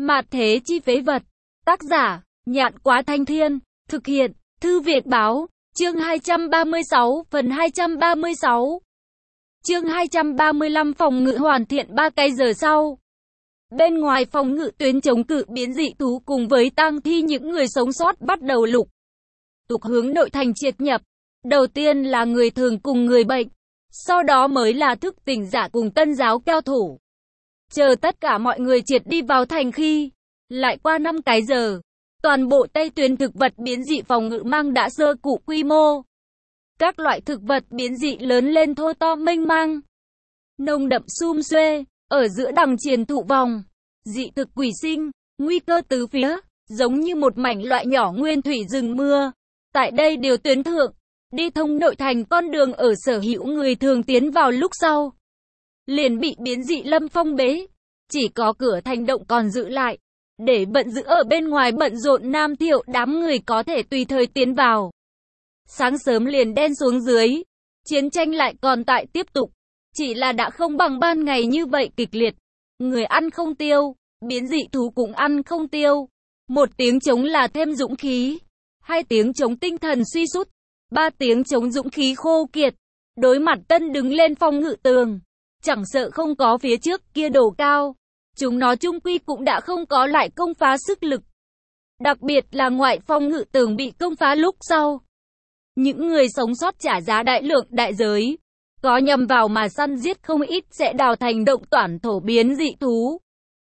Mạt thế chi phế vật. Tác giả, Nhạn Quá Thanh Thiên. Thực hiện, Thư Việt Báo. Chương 236, phần 236. Chương 235 phòng ngự hoàn thiện 3 cái giờ sau. Bên ngoài phòng ngự tuyến chống cự biến dị thú cùng với tang thi những người sống sót bắt đầu lục tục hướng nội thành triệt nhập. Đầu tiên là người thường cùng người bệnh, sau đó mới là thức tỉnh giả cùng tân giáo cao thủ. Chờ tất cả mọi người triệt đi vào thành khi lại qua 5 cái giờ, toàn bộ Tây tuyến thực vật biến dị phòng ngự mang đã sơ cụ quy mô. Các loại thực vật biến dị lớn lên thô to mênh mang, nồng đậm sum xuê, ở giữa đằng triền thụ vòng, dị thực quỷ sinh, nguy cơ tứ phía, giống như một mảnh loại nhỏ nguyên thủy rừng mưa. Tại đây điều tuyến thượng, đi thông nội thành con đường ở sở hữu người thường tiến vào lúc sau liền bị biến dị lâm phong bế, chỉ có cửa thành động còn giữ lại, để bận giữ ở bên ngoài bận rộn Nam Thiệu đám người có thể tùy thời tiến vào. Sáng sớm liền đen xuống dưới, chiến tranh lại còn tại tiếp tục, chỉ là đã không bằng ban ngày như vậy kịch liệt. Người ăn không tiêu, biến dị thú cũng ăn không tiêu. 1 tiếng chống là thêm dũng khí, 2 tiếng chống tinh thần suy sút, 3 tiếng chống dũng khí khô kiệt. Đối mặt tân đứng lên phòng ngự tường, chẳng sợ không có phía trước kia đổ cao, chúng nó chung quy cũng đã không có lại công phá sức lực. Đặc biệt là ngoại phòng ngự tường bị công phá lúc sau, những người sống sót trả giá đại lượng đại giới, có nhầm vào mà săn giết không ít sẽ đào thành động toản thổ biến dị thú.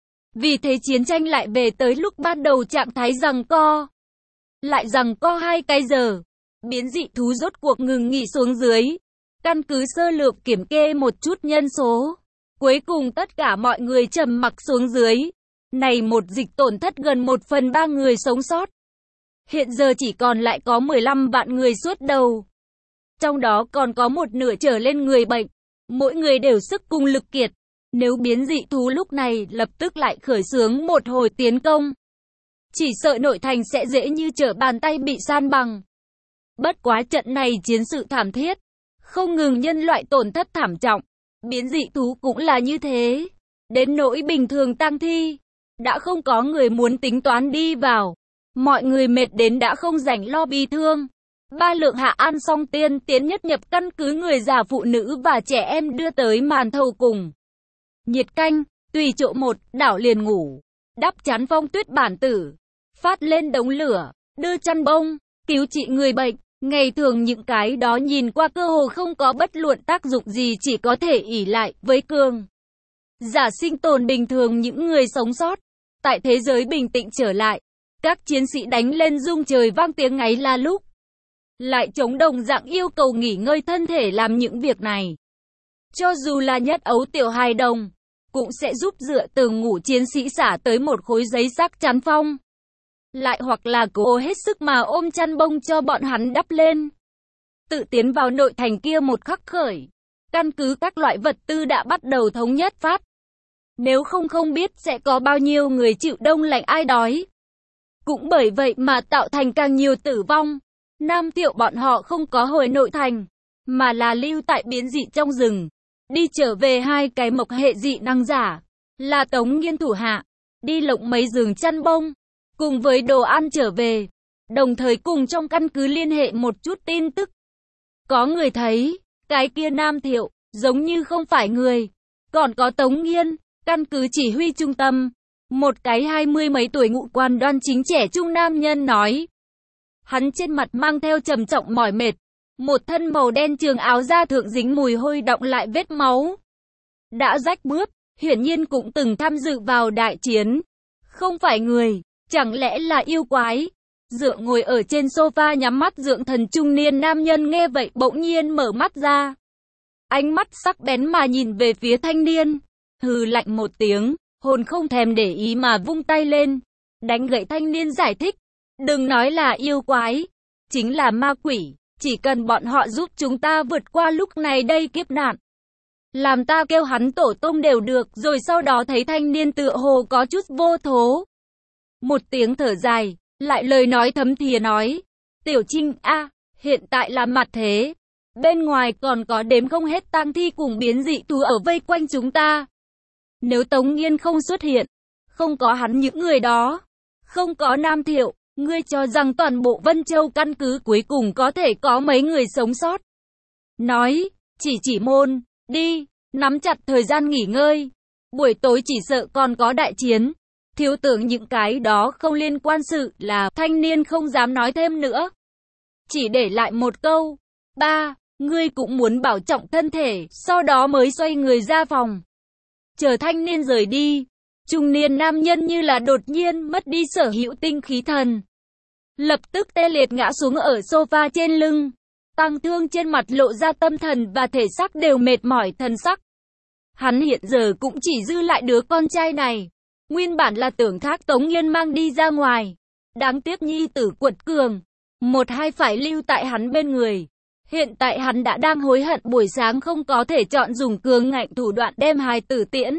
Vì thế chiến tranh lại về tới lúc ban đầu trạng thái giằng co. Lại giằng co 2 cái giờ, biến dị thú rốt cuộc ngừng nghỉ xuống dưới. Căn cứ sơ lược kiểm kê một chút nhân số, cuối cùng tất cả mọi người trầm mặc xuống dưới. Này một dịch tổn thất gần 1/3 người sống sót. Hiện giờ chỉ còn lại có 15 vạn người suốt đầu. Trong đó còn có 1/2 trở lên người bệnh. Mỗi người đều sức cùng lực kiệt. Nếu biến dị thú lúc này lập tức lại khởi xướng một hồi tiến công, chỉ sợ nội thành sẽ dễ như trở bàn tay bị san bằng. Bất quá trận này chiến sự thảm thiết, không ngừng nhân loại tổn thất thảm trọng, biến dị thú cũng là như thế. Đến nỗi bình thường tang thi, đã không có người muốn tính toán đi vào. Mọi người mệt đến đã không rảnh lo bi thương. 3 lượng hạ an xong tiên tiến nhất nhập căn cứ người già phụ nữ và trẻ em đưa tới màn thầu cùng nhiệt canh, tùy chỗ một, đảo liền ngủ, đắp chắn phong tuyết bản tử, phát lên đống lửa, đưa chăn bông, cứu trị người bệnh. Ngày thường những cái đó nhìn qua cơ hồ không có bất luận tác dụng gì, chỉ có thể ỷ lại với cường giả sinh tồn bình thường những người sống sót. Tại thế giới bình tĩnh trở lại, các chiến sĩ đánh lên rung trời vang tiếng ngáy la lúc lại chống đồng dạng yêu cầu nghỉ ngơi thân thể làm những việc này. Cho dù là nhất ấu tiểu hài đồng, cũng sẽ giúp dựa tường ngủ chiến sĩ xả tới một khối giấy sắc chắn phong. Lại hoặc là cố hết sức mà ôm chăn bông cho bọn hắn đắp lên. Tự tiến vào nội thành kia một khắc khởi, căn cứ các loại vật tư đã bắt đầu thống nhất phát. Nếu không biết sẽ có bao nhiêu người chịu đông lạnh ai đói. Cũng bởi vậy mà tạo thành càng nhiều tử vong. Nam Thiệu bọn họ không có hồi nội thành, mà là lưu tại biến dị trong rừng. Đi trở về 2 cái mộc hệ dị năng giả, là Tống Nghiên thủ hạ, đi lộng mấy giường chăn bông, cùng với đồ ăn trở về. Đồng thời cùng trong căn cứ liên hệ một chút tin tức. Có người thấy, cái kia Nam Thiệu, giống như không phải người. Còn có Tống Nghiên, căn cứ chỉ huy trung tâm. Một cái 20 mấy tuổi ngũ quan đoan chính trẻ trung nam nhân nói. Hắn trên mặt mang theo trầm trọng mỏi mệt. Một thân màu đen trường áo da thượng dính mùi hôi đọng lại vết máu. Đã rách mướp, hiển nhiên cũng từng tham dự vào đại chiến. Không phải người, chẳng lẽ là yêu quái? Dượng ngồi ở trên sofa nhắm mắt dưỡng thần trung niên nam nhân nghe vậy bỗng nhiên mở mắt ra. Ánh mắt sắc bén mà nhìn về phía thanh niên. Hừ lạnh một tiếng, hồn không thèm để ý mà vung tay lên. Đánh gậy thanh niên giải thích. Đừng nói là yêu quái, chính là ma quỷ. Chỉ cần bọn họ giúp chúng ta vượt qua lúc này đây kiếp nạn, làm ta kêu hắn tổ tông đều được. Rồi sau đó thấy thanh niên tựa hồ có chút vô thố. Một tiếng thở dài, lại lời nói thấm thía nói. Tiểu Trinh a, hiện tại là mặt thế. Bên ngoài còn có đếm không hết tang thi cùng biến dị thú ở vây quanh chúng ta. Nếu Tống Nghiên không xuất hiện, Không có hắn những người đó, không có Nam Thiệu, ngươi cho rằng toàn bộ Vân Châu căn cứ cuối cùng có thể có mấy người sống sót. Nói, chỉ môn, đi, nắm chặt thời gian nghỉ ngơi. Buổi tối chỉ sợ còn có đại chiến. Thiếu tưởng những cái đó không liên quan sự là thanh niên không dám nói thêm nữa. Chỉ để lại một câu. Ba, ngươi cũng muốn bảo trọng thân thể, sau đó mới xoay người ra phòng. Chờ thanh niên rời đi. Trung niên nam nhân như là đột nhiên mất đi sở hữu tinh khí thần. Lập tức tê liệt ngã xuống ở sofa trên lưng. Tăng Thương trên mặt lộ ra tâm thần và thể xác đều mệt mỏi thần sắc. Hắn hiện giờ cũng chỉ dư lại đứa con trai này. Nguyên bản là tưởng Thác Tống Nghiên mang đi ra ngoài. Đáng tiếc nhi tử quật cường. Một hai phải lưu tại hắn bên người. Hiện tại hắn đã đang hối hận buổi sáng không có thể chọn dùng cường ngạnh thủ đoạn đem hài tử tiễn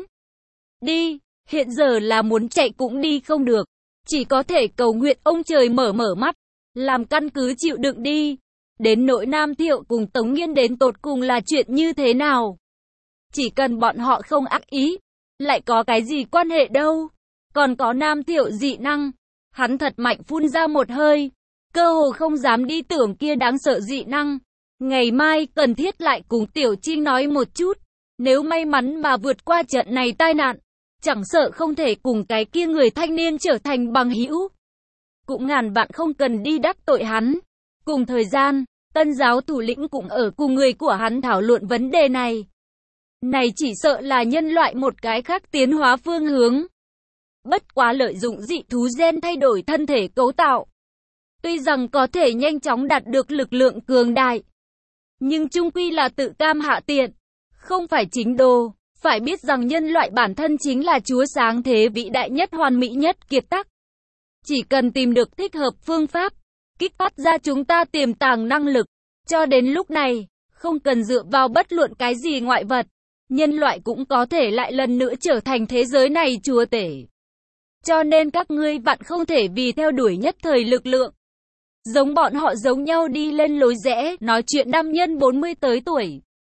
đi. Hiện giờ là muốn chạy cũng đi không được. Chỉ có thể cầu nguyện ông trời mở mắt. Làm căn cứ chịu đựng đi. Đến nỗi Nam Thiệu cùng Tống Nghiên đến tột cùng là chuyện như thế nào? Chỉ cần bọn họ không ác ý. Lại có cái gì quan hệ đâu. Còn có Nam Thiệu dị năng. Hắn thật mạnh phun ra một hơi. Cơ hồ không dám đi tưởng kia đáng sợ dị năng. Ngày mai cần thiết lại cùng Tiểu Trinh nói một chút. Nếu may mắn mà vượt qua trận này tai nạn. Chẳng sợ không thể cùng cái kia người thanh niên trở thành bằng hữu. Cũng ngàn vạn không cần đi đắc tội hắn. Cùng thời gian, Tân giáo thủ lĩnh cũng ở cùng người của hắn thảo luận vấn đề này. Này chỉ sợ là nhân loại một cái khác tiến hóa phương hướng. Bất quá lợi dụng dị thú gen thay đổi thân thể cấu tạo. Tuy rằng có thể nhanh chóng đạt được lực lượng cường đại. Nhưng chung quy là tự cam hạ tiện. Không phải chính đồ. Phải biết rằng nhân loại bản thân chính là chúa sáng thế vĩ đại nhất hoàn mỹ nhất kiệt tác. Chỉ cần tìm được thích hợp phương pháp. Kích phát ra chúng ta tiềm tàng năng lực. Cho đến lúc này, không cần dựa vào bất luận cái gì ngoại vật. Nhân loại cũng có thể lại lần nữa trở thành thế giới này chúa tể. Cho nên các ngươi vạn không thể vì theo đuổi nhất thời lực lượng. Giống bọn họ giống nhau đi lên lối rẽ, nói chuyện nam nhân 40 tới tuổi.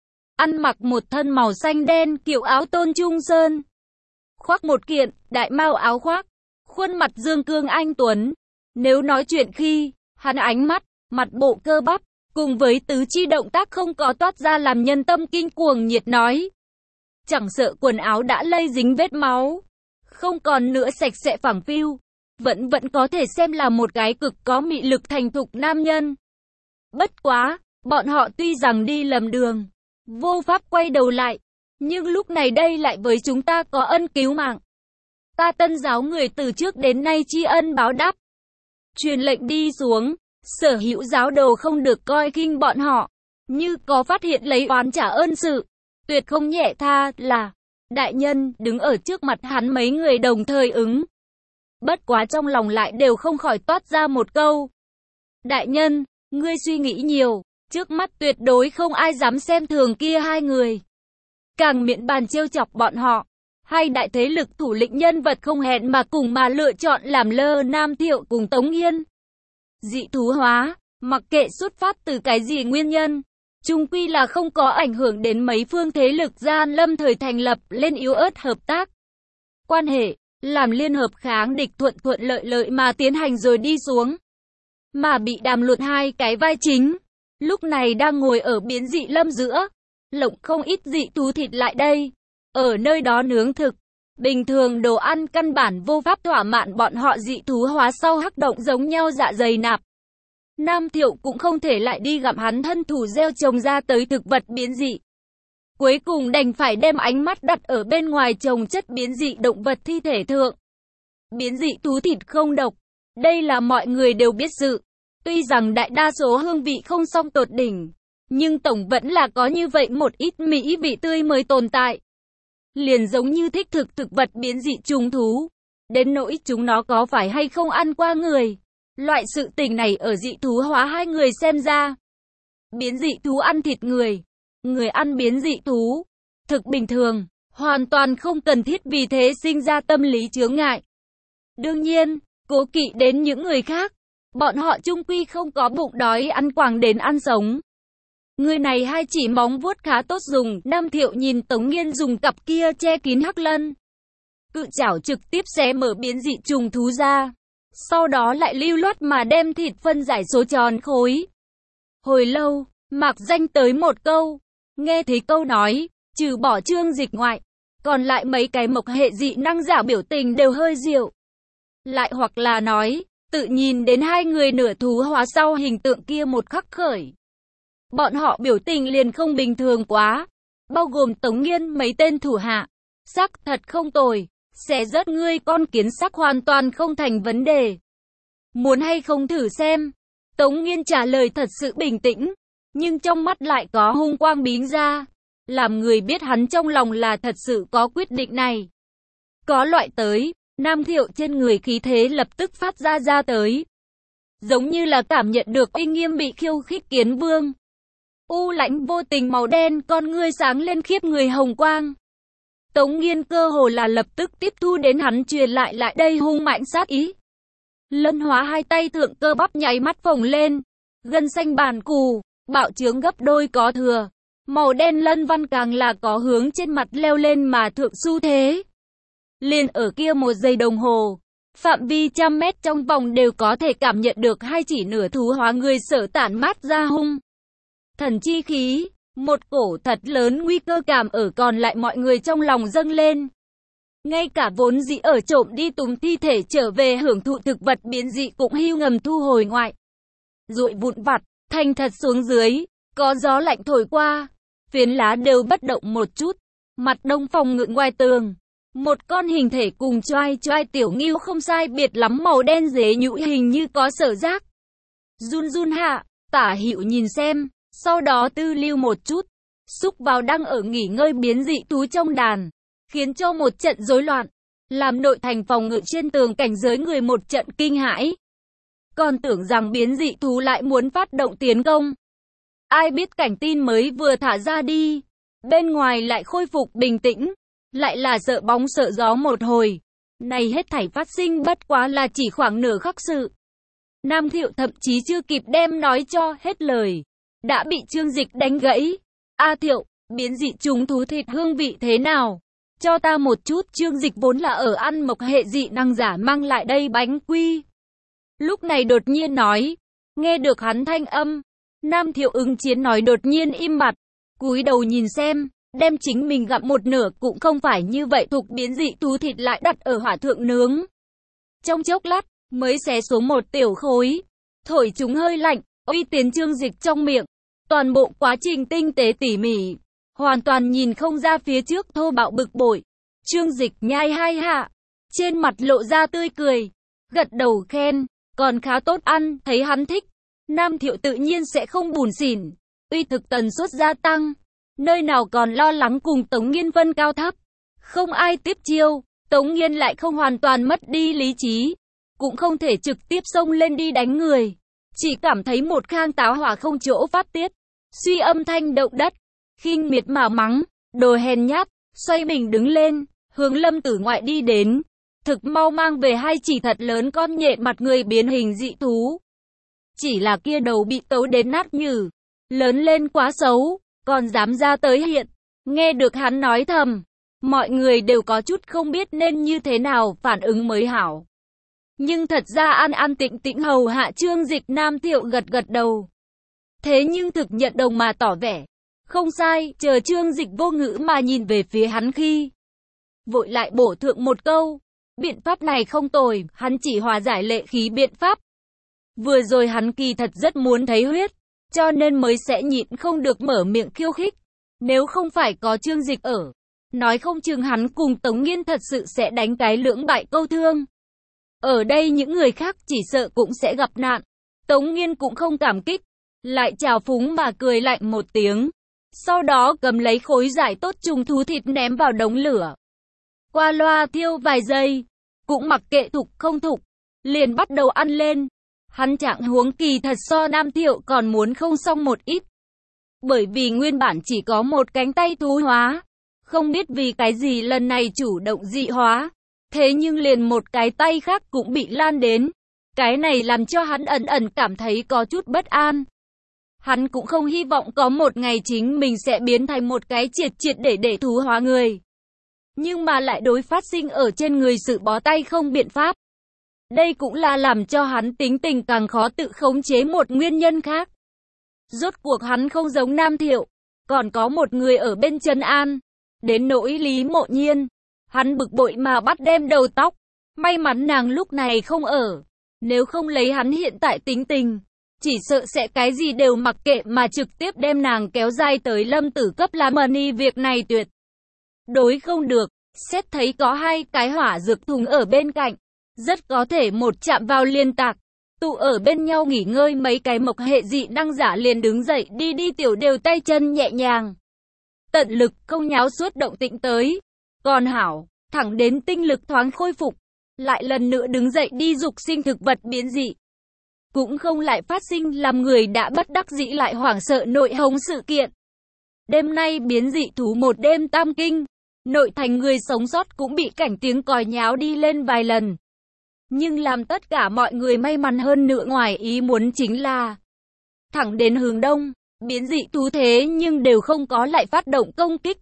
Ăn mặc một thân màu xanh đen kiểu áo Tôn Trung Sơn. Khoác một kiện, đại mao áo khoác. Khuôn mặt dương cương anh tuấn. Nếu nói chuyện khi, hắn ánh mắt, mặt bộ cơ bắp, cùng với tứ chi động tác không có toát ra làm nhân tâm kinh cuồng nhiệt nói. Chẳng sợ quần áo đã lây dính vết máu. Không còn nữa sạch sẽ phẳng phiu. Vẫn có thể xem là một cái cực có mị lực thành thục nam nhân. Bất quá, bọn họ tuy rằng đi lầm đường. Vô pháp quay đầu lại. Nhưng lúc này đây lại với chúng ta có ân cứu mạng. Ta Tân giáo người từ trước đến nay tri ân báo đáp. Truyền lệnh đi xuống. Sở hữu giáo đồ không được coi khinh bọn họ. Như có phát hiện lấy oán trả ơn sự. Tuyệt không nhẹ tha là. Đại nhân đứng ở trước mặt hắn mấy người đồng thời ứng. Bất quá trong lòng lại đều không khỏi toát ra một câu. Đại nhân, ngươi suy nghĩ nhiều. Trước mắt tuyệt đối không ai dám xem thường kia hai người. Càng miệng bàn trêu chọc bọn họ. Hai đại thế lực thủ lĩnh nhân vật không hẹn mà cùng mà lựa chọn làm lơ Nam Thiệu cùng Tống Nghiên. Dị thú hóa, mặc kệ xuất phát từ cái gì nguyên nhân. Chung quy là không có ảnh hưởng đến mấy phương thế lực gian lâm thời thành lập lên yếu ớt hợp tác. Quan hệ, làm liên hợp kháng địch thuận lợi mà tiến hành rồi đi xuống. Mà bị đàm luận hai cái vai chính. Lúc này đang ngồi ở biến dị lâm giữa. Lộng không ít dị thú thịt lại đây. Ở nơi đó nướng thực. Bình thường đồ ăn căn bản vô pháp thỏa mãn bọn họ dị thú hóa sau hắc động giống nhau dạ dày nạp. Nam Thiệu cũng không thể lại đi gặp hắn thân thủ gieo trồng ra tới thực vật biến dị. Cuối cùng đành phải đem ánh mắt đặt ở bên ngoài trồng chất biến dị động vật thi thể thượng. Biến dị thú thịt không độc. Đây là mọi người đều biết sự. Tuy rằng đại đa số hương vị không song tột đỉnh. Nhưng tổng vẫn là có như vậy một ít mỹ vị tươi mới tồn tại. Liền giống như thích thực vật biến dị trùng thú. Đến nỗi chúng nó có phải hay không ăn qua người. Loại sự tình này ở dị thú hóa hai người xem ra. Biến dị thú ăn thịt người. Người ăn biến dị thú. Thực bình thường. Hoàn toàn không cần thiết vì thế sinh ra tâm lý chướng ngại. Đương nhiên, cố kỵ đến những người khác. Bọn họ chung quy không có bụng đói ăn quàng đến ăn sống. Người này hai chỉ móng vuốt khá tốt dùng. Nam Thiệu nhìn Tống Nghiên dùng cặp kia che kín hắc lân. cự chảo trực tiếp xé mở biến dị trùng thú ra. Sau đó lại lưu loát mà đem thịt phân giải số tròn khối. Hồi lâu, Mạc Danh tới một câu. Nghe thấy câu nói, trừ bỏ Trương Dịch ngoại, còn lại mấy cái mộc hệ dị năng giả biểu tình đều hơi dịu. Lại hoặc là nói, tự nhìn đến hai người nửa thú hóa sau hình tượng kia một khắc khởi. Bọn họ biểu tình liền không bình thường quá, bao gồm Tống Nghiên mấy tên thủ hạ. Sắc thật không tồi, sẽ rớt ngươi con kiến sắc hoàn toàn không thành vấn đề. Muốn hay không thử xem? Tống Nghiên trả lời thật sự bình tĩnh, nhưng trong mắt lại có hung quang bính ra, làm người biết hắn trong lòng là thật sự có quyết định này. Có loại tới, Nam Thiệu trên người khí thế lập tức phát ra tới. Giống như là cảm nhận được uy nghiêm bị khiêu khích kiến vương. U lãnh vô tình màu đen con ngươi sáng lên khiếp người hồng quang. Tống Nghiên cơ hồ là lập tức tiếp thu đến hắn truyền lại đây hung mạnh sát ý. Lân hóa hai tay thượng cơ bắp nháy mắt phồng lên, gân xanh bàn cù, bạo trướng gấp đôi có thừa. Màu đen lân văn càng là có hướng trên mặt leo lên mà thượng xu thế. Liền ở kia một giây đồng hồ, phạm vi trăm mét trong vòng đều có thể cảm nhận được hai chỉ nửa thú hóa người sở tản mát ra hung thần chi khí, một cổ thật lớn nguy cơ cảm ở còn lại mọi người trong lòng dâng lên. Ngay cả vốn dĩ ở trộm đi tùng thi thể trở về hưởng thụ thực vật biến dị cũng hưu ngầm thu hồi ngoại. Rụi vụn vặt, thành thật xuống dưới, có gió lạnh thổi qua, phiến lá đều bất động một chút, mặt đông phòng ngự ngoài tường. Một con hình thể cùng choai tiểu ngưu không sai biệt lắm màu đen dế nhũ hình như có sở giác. Run hạ, tả hữu nhìn xem, sau đó tư lưu một chút, xúc vào đang ở nghỉ ngơi biến dị thú trong đàn, khiến cho một trận rối loạn, làm nội thành phòng ngự trên tường cảnh giới người một trận kinh hãi. Còn tưởng rằng biến dị thú lại muốn phát động tiến công. Ai biết cảnh tin mới vừa thả ra đi, bên ngoài lại khôi phục bình tĩnh. Lại là sợ bóng sợ gió một hồi. Này hết thảy phát sinh bất quá là chỉ khoảng nửa khắc sự. Nam Thiệu thậm chí chưa kịp đem nói cho hết lời, đã bị Trương Dịch đánh gãy. A Thiệu, biến dị trùng thú thịt hương vị thế nào? Cho ta một chút. Trương Dịch vốn là ở ăn mộc hệ dị năng giả mang lại đây bánh quy. Lúc này đột nhiên nói. Nghe được hắn thanh âm, Nam Thiệu ứng chiến nói đột nhiên im bặt, cúi đầu nhìn xem. Đem chính mình gặm một nửa cũng không phải như vậy, thuộc biến dị thú thịt lại đặt ở hỏa thượng nướng. Trong chốc lát, mới xé xuống một tiểu khối, thổi chúng hơi lạnh, uy tiến Trương Dịch trong miệng. Toàn bộ quá trình tinh tế tỉ mỉ, hoàn toàn nhìn không ra phía trước thô bạo bực bội. Trương Dịch nhai hai hạ, trên mặt lộ ra tươi cười, gật đầu khen, còn khá tốt ăn, thấy hắn thích. Nam Thiệu tự nhiên sẽ không bủn xỉn, uy thực tần suất gia tăng. Nơi nào còn lo lắng cùng Tống Nghiên phân cao thấp. Không ai tiếp chiêu, Tống Nghiên lại không hoàn toàn mất đi lý trí. Cũng không thể trực tiếp xông lên đi đánh người. Chỉ cảm thấy một khang táo hỏa không chỗ phát tiết. Suy âm thanh động đất. Khinh miệt mà mắng, đồ hèn nhát, xoay mình đứng lên, hướng Lâm Tử ngoại đi đến. Thực mau mang về hai chỉ thật lớn con nhện mặt người biến hình dị thú. Chỉ là kia đầu bị tấu đến nát nhừ. Lớn lên quá xấu. Còn dám ra tới hiện. Nghe được hắn nói thầm, mọi người đều có chút không biết nên như thế nào phản ứng mới hảo. Nhưng thật ra an tĩnh tĩnh hầu hạ Trương Dịch. Nam Thiệu gật đầu. Thế nhưng thực nhận đồng mà tỏ vẻ. Không sai, chờ Trương Dịch vô ngữ mà nhìn về phía hắn khi. Vội lại bổ thượng một câu. Biện pháp này không tồi, hắn chỉ hòa giải lệ khí biện pháp. Vừa rồi hắn kỳ thật rất muốn thấy huyết. Cho nên mới sẽ nhịn không được mở miệng khiêu khích. Nếu không phải có Trương Dịch ở, nói không chừng hắn cùng Tống Nghiên thật sự sẽ đánh cái lưỡng bại câu thương. Ở đây những người khác chỉ sợ cũng sẽ gặp nạn. Tống Nghiên cũng không cảm kích, lại trào phúng mà cười lạnh một tiếng. Sau đó cầm lấy khối giải tốt trùng thú thịt ném vào đống lửa. Qua loa thiêu vài giây, cũng mặc kệ thục không thục, liền bắt đầu ăn lên. Hắn trạng huống kỳ thật so Nam Thiệu còn muốn không xong một ít. Bởi vì nguyên bản chỉ có một cánh tay thú hóa. Không biết vì cái gì lần này chủ động dị hóa. Thế nhưng liền một cái tay khác cũng bị lan đến. Cái này làm cho hắn ẩn cảm thấy có chút bất an. Hắn cũng không hy vọng có một ngày chính mình sẽ biến thành một cái triệt để thú hóa người. nhưng mà lại đối phát sinh ở trên người sự bó tay không biện pháp. Đây cũng là làm cho hắn tính tình càng khó tự khống chế một nguyên nhân khác. Rốt cuộc hắn không giống Nam Thiệu, còn có một người ở bên trấn an. Đến nỗi Lý Mộ Nhiên, hắn bực bội mà bắt đem đầu tóc. May mắn nàng lúc này không ở, nếu không lấy hắn hiện tại tính tình, chỉ sợ sẽ cái gì đều mặc kệ mà trực tiếp đem nàng kéo dài tới Lâm Tử cấp làm money, việc này tuyệt đối không được. Xét thấy có 2 cái hỏa dược thùng ở bên cạnh, rất có thể một chạm vào liên tạc. Tụ ở bên nhau nghỉ ngơi mấy cái mộc hệ dị năng giả liền đứng dậy đi tiểu đều tay chân nhẹ nhàng. Tận lực không nháo suốt động tĩnh tới. Còn hảo, thẳng đến tinh lực thoáng khôi phục, lại lần nữa đứng dậy đi dục sinh thực vật biến dị. Cũng không lại phát sinh làm người đã bất đắc dĩ lại hoảng sợ nội hống sự kiện. Đêm nay biến dị thú một đêm tam kinh, nội thành người sống sót cũng bị cảnh tiếng còi nháo đi lên vài lần. Nhưng làm tất cả mọi người may mắn hơn nữa ngoài ý muốn chính là thẳng đến hướng đông, biến dị thú thế nhưng đều không có lại phát động công kích.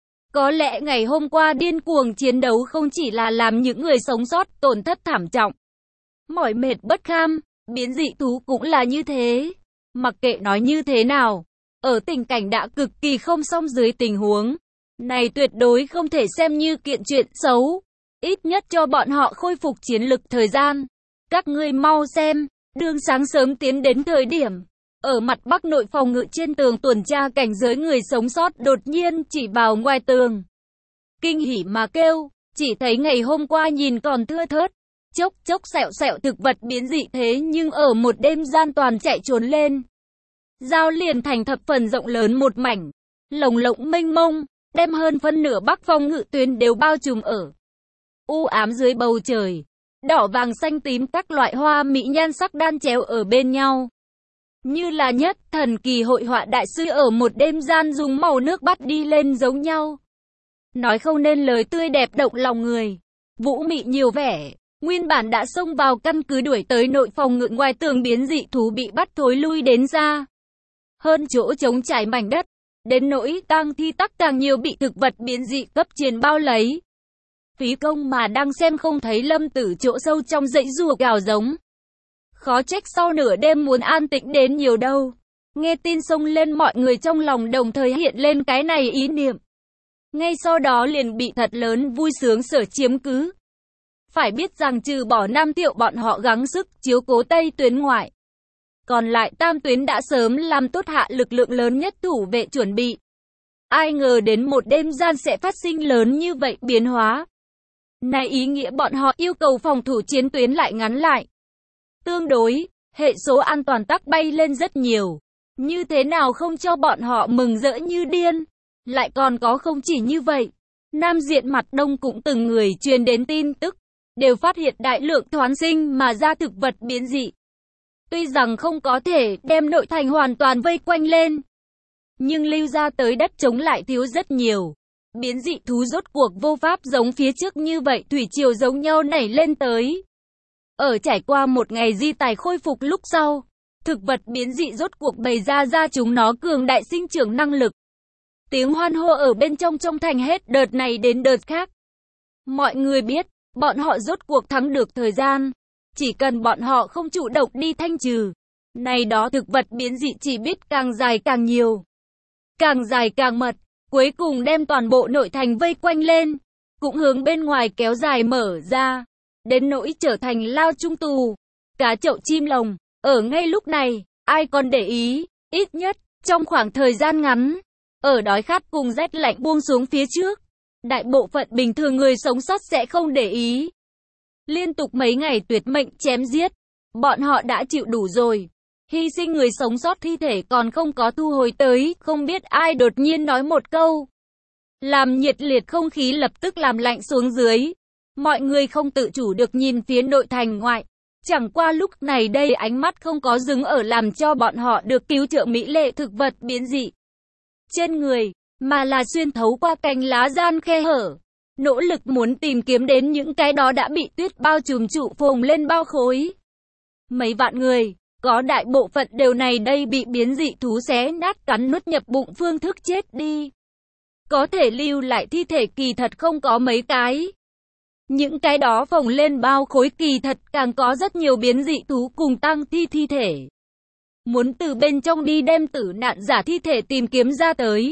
Có lẽ ngày hôm qua điên cuồng chiến đấu không chỉ là làm những người sống sót tổn thất thảm trọng, mỏi mệt bất kham, biến dị thú cũng là như thế. Mặc kệ nói như thế nào, ở tình cảnh đã cực kỳ không xong dưới tình huống này tuyệt đối không thể xem như kiện chuyện xấu. Ít nhất cho bọn họ khôi phục chiến lực thời gian. Các ngươi mau xem, đương sáng sớm tiến đến thời điểm, ở mặt bắc nội phòng ngự trên tường tuần tra cảnh giới người sống sót đột nhiên chỉ vào ngoài tường. Kinh hỉ mà kêu, chỉ thấy ngày hôm qua nhìn còn thưa thớt, chốc chốc sẹo thực vật biến dị thế nhưng ở một đêm gian toàn chạy trốn lên. Giao liền thành thập phần rộng lớn một mảnh, lồng lộng mênh mông, đem hơn phân nửa bắc phòng ngự tuyến đều bao trùm ở u ám dưới bầu trời. Đỏ vàng xanh tím các loại hoa mỹ nhan sắc đan chéo ở bên nhau. Như là nhất thần kỳ hội họa đại sư ở một đêm gian dùng màu nước bắt đi lên giống nhau. Nói không nên lời tươi đẹp động lòng người. Vũ mị nhiều vẻ, nguyên bản đã xông vào căn cứ đuổi tới nội phòng ngự ngoài tường biến dị thú bị bắt thối lui đến ra. Hơn chỗ trống trải mảnh đất, đến nỗi tang thi tắc càng nhiều bị thực vật biến dị cấp triền bao lấy. Phí công mà đang xem không thấy Lâm Tử chỗ sâu trong dãy rùa gào giống. Khó trách sau nửa đêm muốn an tĩnh đến nhiều đâu. Nghe tin xông lên mọi người trong lòng đồng thời hiện lên cái này ý niệm. Ngay sau đó liền bị thật lớn vui sướng sở chiếm cứ. Phải biết rằng trừ bỏ Nam Thiệu bọn họ gắng sức chiếu cố Tây tuyến ngoại, còn lại Tam tuyến đã sớm làm tốt hạ lực lượng lớn nhất thủ vệ chuẩn bị. Ai ngờ đến một đêm gian sẽ phát sinh lớn như vậy biến hóa. Này ý nghĩa bọn họ yêu cầu phòng thủ chiến tuyến lại ngắn lại. Tương đối, hệ số an toàn tắc bay lên rất nhiều. Như thế nào không cho bọn họ mừng rỡ như điên. Lại còn có không chỉ như vậy. Nam diện mặt đông cũng từng người truyền đến tin tức. Đều phát hiện đại lượng thoán sinh mà ra thực vật biến dị. Tuy rằng không có thể đem nội thành hoàn toàn vây quanh lên, nhưng lưu ra tới đất trống lại thiếu rất nhiều. Biến dị thú rốt cuộc vô pháp giống phía trước như vậy thủy triều giống nhau nảy lên tới. Ở trải qua một ngày di tài khôi phục lúc sau, thực vật biến dị rốt cuộc bày ra chúng nó cường đại sinh trưởng năng lực. Tiếng hoan hô ở bên trong thành hết đợt này đến đợt khác. Mọi người biết, bọn họ rốt cuộc thắng được thời gian. Chỉ cần bọn họ không chủ động đi thanh trừ. Này đó thực vật biến dị chỉ biết càng dài càng nhiều. Càng dài càng mật. Cuối cùng đem toàn bộ nội thành vây quanh lên. Cũng hướng bên ngoài kéo dài mở ra. Đến nỗi trở thành lao trung tù. Cá chậu chim lồng. Ở ngay lúc này, ai còn để ý. Ít nhất, trong khoảng thời gian ngắn. Ở đói khát cùng rét lạnh buông xuống phía trước. Đại bộ phận bình thường người sống sót sẽ không để ý. Liên tục mấy ngày tuyệt mệnh chém giết, bọn họ đã chịu đủ rồi. Hy sinh người sống sót thi thể còn không có thu hồi tới, không biết ai đột nhiên nói một câu. Làm nhiệt liệt không khí lập tức làm lạnh xuống dưới. Mọi người không tự chủ được nhìn phía nội thành ngoại. Chẳng qua lúc này đây ánh mắt không có dừng ở làm cho bọn họ được cứu trợ mỹ lệ thực vật biến dị trên người, mà là xuyên thấu qua cành lá gian khe hở. Nỗ lực muốn tìm kiếm đến những cái đó đã bị tuyết bao trùm trụ phồng lên bao khối. Mấy vạn người, có đại bộ phận đều này đây bị biến dị thú xé nát cắn nuốt nhập bụng phương thức chết đi. có thể lưu lại thi thể kỳ thật không có mấy cái. Những cái đó phồng lên bao khối kỳ thật càng có rất nhiều biến dị thú cùng tang thi thể. Muốn từ bên trong đi đem tử nạn giả thi thể tìm kiếm ra tới.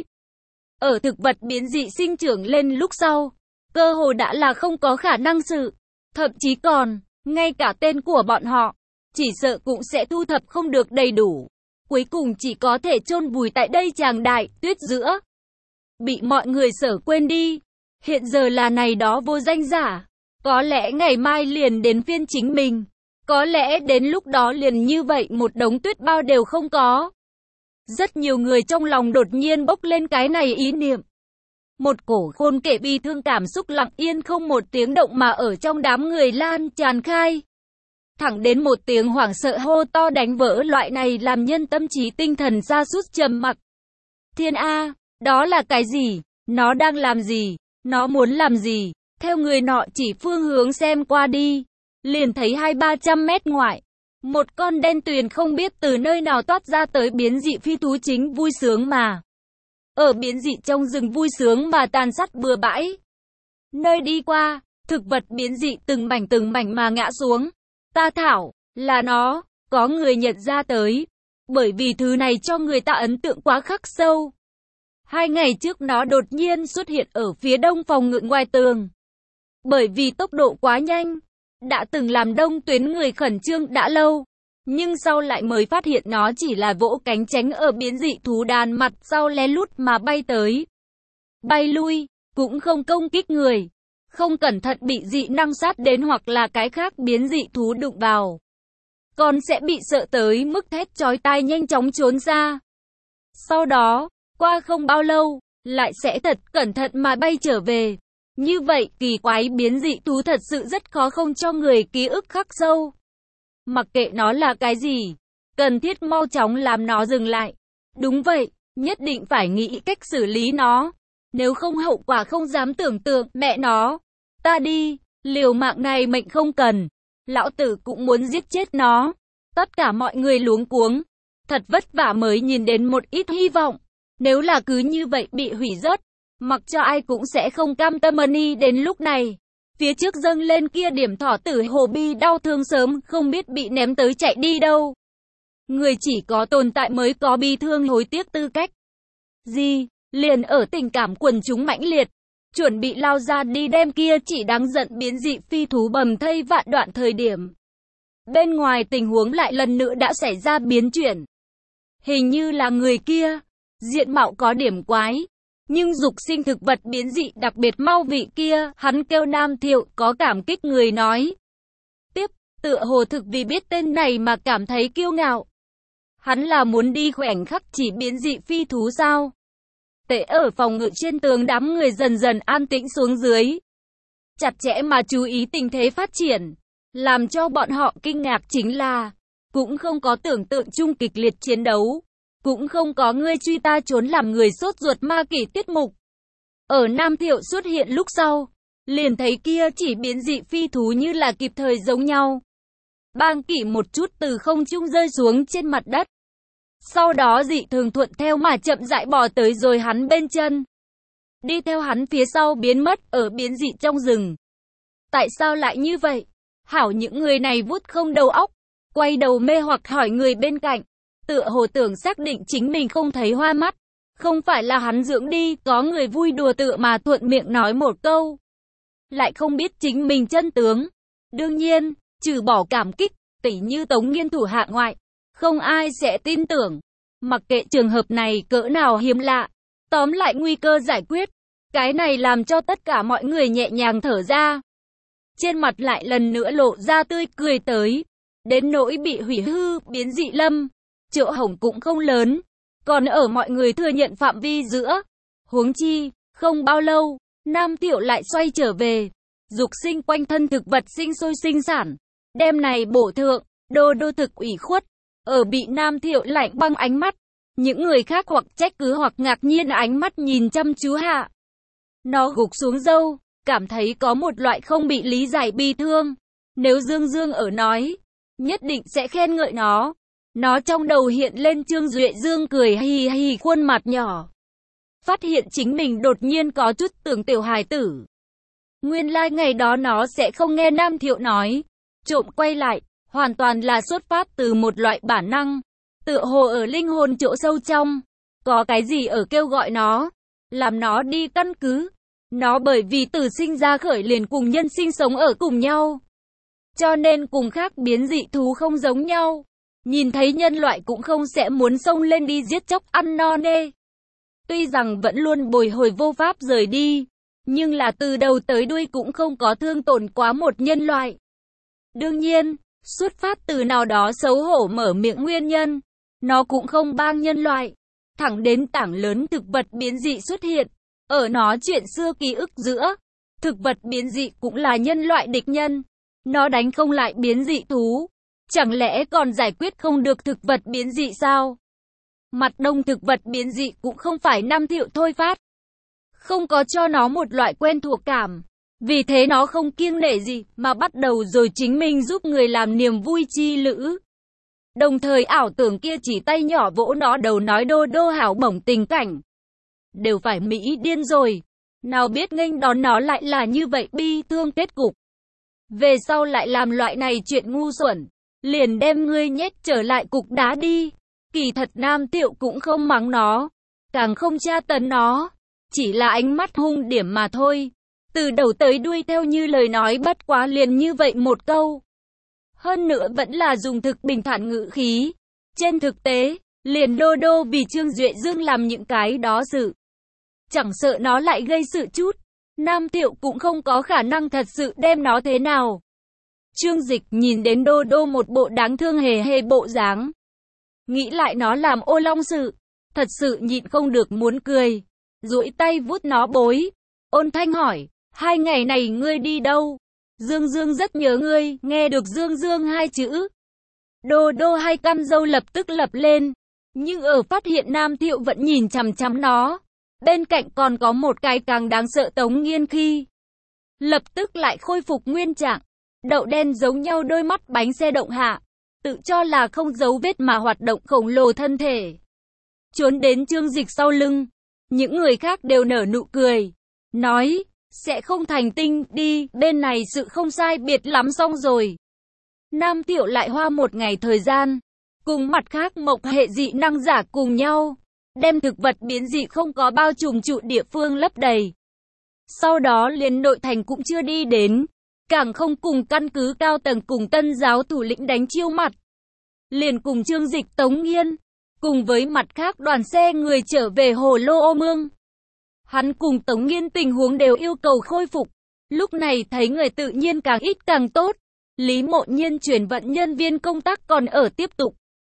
Ở thực vật biến dị sinh trưởng lên lúc sau, cơ hồ đã là không có khả năng sự. Thậm chí còn, ngay cả tên của bọn họ, chỉ sợ cũng sẽ thu thập không được đầy đủ. Cuối cùng chỉ có thể chôn vùi tại đây tràng đại tuyết giữa. Bị mọi người sở quên đi. Hiện giờ là này đó vô danh giả. Có lẽ ngày mai liền đến phiên chính mình. Có lẽ đến lúc đó liền như vậy một đống tuyết bao đều không có. Rất nhiều người trong lòng đột nhiên bốc lên cái này ý niệm. Một cổ khôn kể bi thương cảm xúc lặng yên không một tiếng động mà ở trong đám người lan tràn khai. Thẳng đến một tiếng hoảng sợ hô to đánh vỡ loại này làm nhân tâm trí tinh thần sa sút trầm mặc. Thiên A, đó là cái gì? Nó đang làm gì? Nó muốn làm gì? Theo người nọ chỉ phương hướng xem qua đi, liền thấy 200-300 mét ngoại. Một con đen tuyền không biết từ nơi nào toát ra tới biến dị phi thú chính vui sướng mà. Ở biến dị trong rừng vui sướng mà tàn sát bừa bãi. Nơi đi qua, thực vật biến dị từng mảnh mà ngã xuống. Ta thảo, là nó, có người nhận ra tới. Bởi vì thứ này cho người ta ấn tượng quá khắc sâu. 2 ngày trước nó đột nhiên xuất hiện ở phía đông phòng ngự ngoài tường. Bởi vì tốc độ quá nhanh, đã từng làm đông tuyến người khẩn trương đã lâu. Nhưng sau lại mới phát hiện nó chỉ là vỗ cánh tránh ở biến dị thú đàn mặt sau lén lút mà bay tới. Bay lui, cũng không công kích người. Không cẩn thận bị dị năng sát đến hoặc là cái khác biến dị thú đụng vào. Còn sẽ bị sợ tới mức thét chói tai nhanh chóng trốn ra. Sau đó, qua không bao lâu, lại sẽ thật cẩn thận mà bay trở về. Như vậy, kỳ quái biến dị thú thật sự rất khó không cho người ký ức khắc sâu. Mặc kệ nó là cái gì, cần thiết mau chóng làm nó dừng lại. Đúng vậy, nhất định phải nghĩ cách xử lý nó. Nếu không hậu quả không dám tưởng tượng, mẹ nó. Ta đi, liều mạng này mệnh không cần. Lão tử cũng muốn giết chết nó. Tất cả mọi người luống cuống. Thật vất vả mới nhìn đến một ít hy vọng. Nếu là cứ như vậy bị hủy rớt, mặc cho ai cũng sẽ không cam tâm đến lúc này. Phía trước dâng lên kia điểm thỏ tử hồ bi đau thương sớm không biết bị ném tới chạy đi đâu. Người chỉ có tồn tại mới có bi thương hối tiếc tư cách. Gì, liền ở tình cảm quần chúng mãnh liệt, chuẩn bị lao ra đi đem kia chỉ đáng giận biến dị phi thú bầm thây vạn đoạn thời điểm. Bên ngoài tình huống lại lần nữa đã xảy ra biến chuyển. Hình như là người kia, diện mạo có điểm quái. Nhưng dục sinh thực vật biến dị đặc biệt mau vị kia, hắn kêu Nam Thiệu có cảm kích người nói. Tiếp, tựa hồ thực vì biết tên này mà cảm thấy kiêu ngạo. Hắn là muốn đi khoảnh khắc chỉ biến dị phi thú sao? Tệ ở phòng ngự trên tường đám người dần dần an tĩnh xuống dưới. Chặt chẽ mà chú ý tình thế phát triển. Làm cho bọn họ kinh ngạc chính là, cũng không có tưởng tượng chung kịch liệt chiến đấu. Cũng không có ngươi truy ta trốn làm người sốt ruột ma kỷ tiết mục. Ở Nam Thiệu xuất hiện lúc sau, liền thấy kia chỉ biến dị phi thú như là kịp thời giống nhau. Bang kỷ một chút từ không trung rơi xuống trên mặt đất. Sau đó dị thường thuận theo mà chậm rãi bò tới rồi hắn bên chân. Đi theo hắn phía sau biến mất ở biến dị trong rừng. Tại sao lại như vậy? Hảo những người này vút không đầu óc, quay đầu mê hoặc hỏi người bên cạnh. Tựa hồ tưởng xác định chính mình không thấy hoa mắt. Không phải là hắn dưỡng đi, có người vui đùa tựa mà thuận miệng nói một câu. Lại không biết chính mình chân tướng. Đương nhiên, trừ bỏ cảm kích, tỉ như Tống Nghiên thủ hạ ngoại. Không ai sẽ tin tưởng. Mặc kệ trường hợp này cỡ nào hiếm lạ. Tóm lại nguy cơ giải quyết. Cái này làm cho tất cả mọi người nhẹ nhàng thở ra. Trên mặt lại lần nữa lộ ra tươi cười tới. Đến nỗi bị hủy hư, biến dị lâm. Chỗ hổng cũng không lớn, còn ở mọi người thừa nhận phạm vi giữa. Huống chi, không bao lâu, Nam Thiệu lại xoay trở về. Dục sinh quanh thân thực vật sinh sôi sinh sản. Đêm này bổ thượng, đô thực ủy khuất. Ở bị Nam Thiệu lạnh băng ánh mắt. Những người khác hoặc trách cứ hoặc ngạc nhiên ánh mắt nhìn chăm chú hạ. Nó gục xuống râu, cảm thấy có một loại không bị lý giải bi thương. Nếu Dương ở nói, nhất định sẽ khen ngợi nó. Nó trong đầu hiện lên Trương Duệ Dương cười hì hì khuôn mặt nhỏ. phát hiện chính mình đột nhiên có chút tưởng tiểu hài tử. Nguyên lai ngày đó nó sẽ không nghe Nam Thiệu nói. Trộm quay lại, hoàn toàn là xuất phát từ một loại bản năng. Tựa hồ ở linh hồn chỗ sâu trong, có cái gì ở kêu gọi nó, làm nó đi căn cứ. Nó bởi vì từ sinh ra khởi liền cùng nhân sinh sống ở cùng nhau, cho nên cùng khác biến dị thú không giống nhau. Nhìn thấy nhân loại cũng không sẽ muốn xông lên đi giết chóc ăn no nê. Tuy rằng vẫn luôn bồi hồi vô pháp rời đi, nhưng là từ đầu tới đuôi cũng không có thương tổn quá một nhân loại. Đương nhiên, xuất phát từ nào đó xấu hổ mở miệng nguyên nhân, nó cũng không bang nhân loại. Thẳng đến tảng lớn thực vật biến dị xuất hiện, ở nó chuyện xưa ký ức giữa, thực vật biến dị cũng là nhân loại địch nhân. Nó đánh không lại biến dị thú, chẳng lẽ còn giải quyết không được thực vật biến dị sao? Mặt đông thực vật biến dị cũng không phải Nam Thiệu thôi phát, không có cho nó một loại quen thuộc cảm. Vì thế nó không kiêng nể gì mà bắt đầu rồi chính mình giúp người làm niềm vui chi lữ. Đồng thời ảo tưởng kia chỉ tay nhỏ vỗ nó đầu nói đô đô hảo bổng tình cảnh. Đều phải Mỹ điên rồi. Nào biết nghênh đón nó lại là như vậy bi thương kết cục. Về sau lại làm loại này chuyện ngu xuẩn, liền đem ngươi nhét trở lại cục đá đi. Kỳ thật Nam Thiệu cũng không mắng nó, càng không tra tấn nó, chỉ là ánh mắt hung điểm mà thôi. Từ đầu tới đuôi theo như lời nói bất quá liền như vậy một câu. Hơn nữa vẫn là dùng thực bình thản ngữ khí. Trên thực tế, liền đô đô vì Trương Duệ Dương làm những cái đó sự. Chẳng sợ nó lại gây sự chút, Nam Thiệu cũng không có khả năng thật sự đem nó thế nào. Trương Dịch nhìn đến đô đô một bộ đáng thương hề hề bộ dáng. Nghĩ lại nó làm ô long sự, thật sự nhịn không được muốn cười. Duỗi tay vuốt nó bối, ôn thanh hỏi, 2 ngày này ngươi đi đâu? Dương Dương rất nhớ ngươi, nghe được Dương Dương 2 chữ. Đô đô 2 căn râu lập tức lập lên, nhưng ở phát hiện Nam Thiệu vẫn nhìn chằm chằm nó. Bên cạnh còn có một cái càng đáng sợ Tống Nghiên khi lập tức lại khôi phục nguyên trạng, đậu đen giống nhau đôi mắt bánh xe động hạ, tự cho là không dấu vết mà hoạt động khổng lồ thân thể. Trốn đến Trương Dịch sau lưng, những người khác đều nở nụ cười, nói, sẽ không thành tinh đi, bên này sự không sai biệt lắm xong rồi. Nam Thiệu lại hoa 1 ngày thời gian, cùng mặt khác mộc hệ dị năng giả cùng nhau, đem thực vật biến dị không có bao trùm trụ địa phương lấp đầy. Sau đó liền nội thành cũng chưa đi đến, càng không cùng căn cứ cao tầng cùng tân giáo thủ lĩnh đánh chiêu mặt. Liền cùng Trương Dịch Tống Nghiên, cùng với mặt khác đoàn xe người trở về Hồ Lô Ô Mương. Hắn cùng Tống Nghiên tình huống đều yêu cầu khôi phục. Lúc này thấy người tự nhiên càng ít càng tốt. Lý Mộ Nhiên chuyển vận nhân viên công tác còn ở tiếp tục.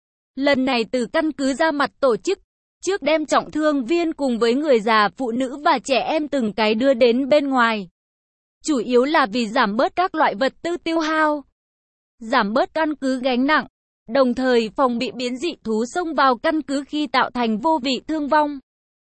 Lần này từ căn cứ ra mặt tổ chức, trước đem trọng thương viên cùng với người già, phụ nữ và trẻ em từng cái đưa đến bên ngoài. Chủ yếu là vì giảm bớt các loại vật tư tiêu hao, giảm bớt căn cứ gánh nặng, đồng thời phòng bị biến dị thú xông vào căn cứ khi tạo thành vô vị thương vong.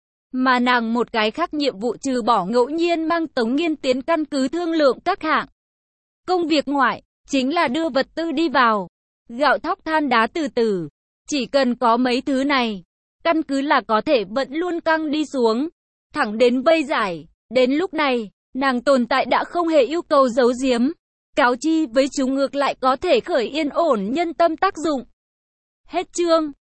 Mà nàng một cái khác nhiệm vụ trừ bỏ ngẫu nhiên mang Tống Nghiên tiến căn cứ thương lượng các hạng công việc ngoại, chính là đưa vật tư đi vào, gạo thóc than đá từ từ. Chỉ cần có mấy thứ này, căn cứ là có thể vẫn luôn căng đi xuống, thẳng đến vây giải. Đến lúc này, nàng tồn tại đã không hề yêu cầu giấu giếm, cáo chi với chúng ngược lại có thể khởi yên ổn nhân tâm tác dụng. Hết chương.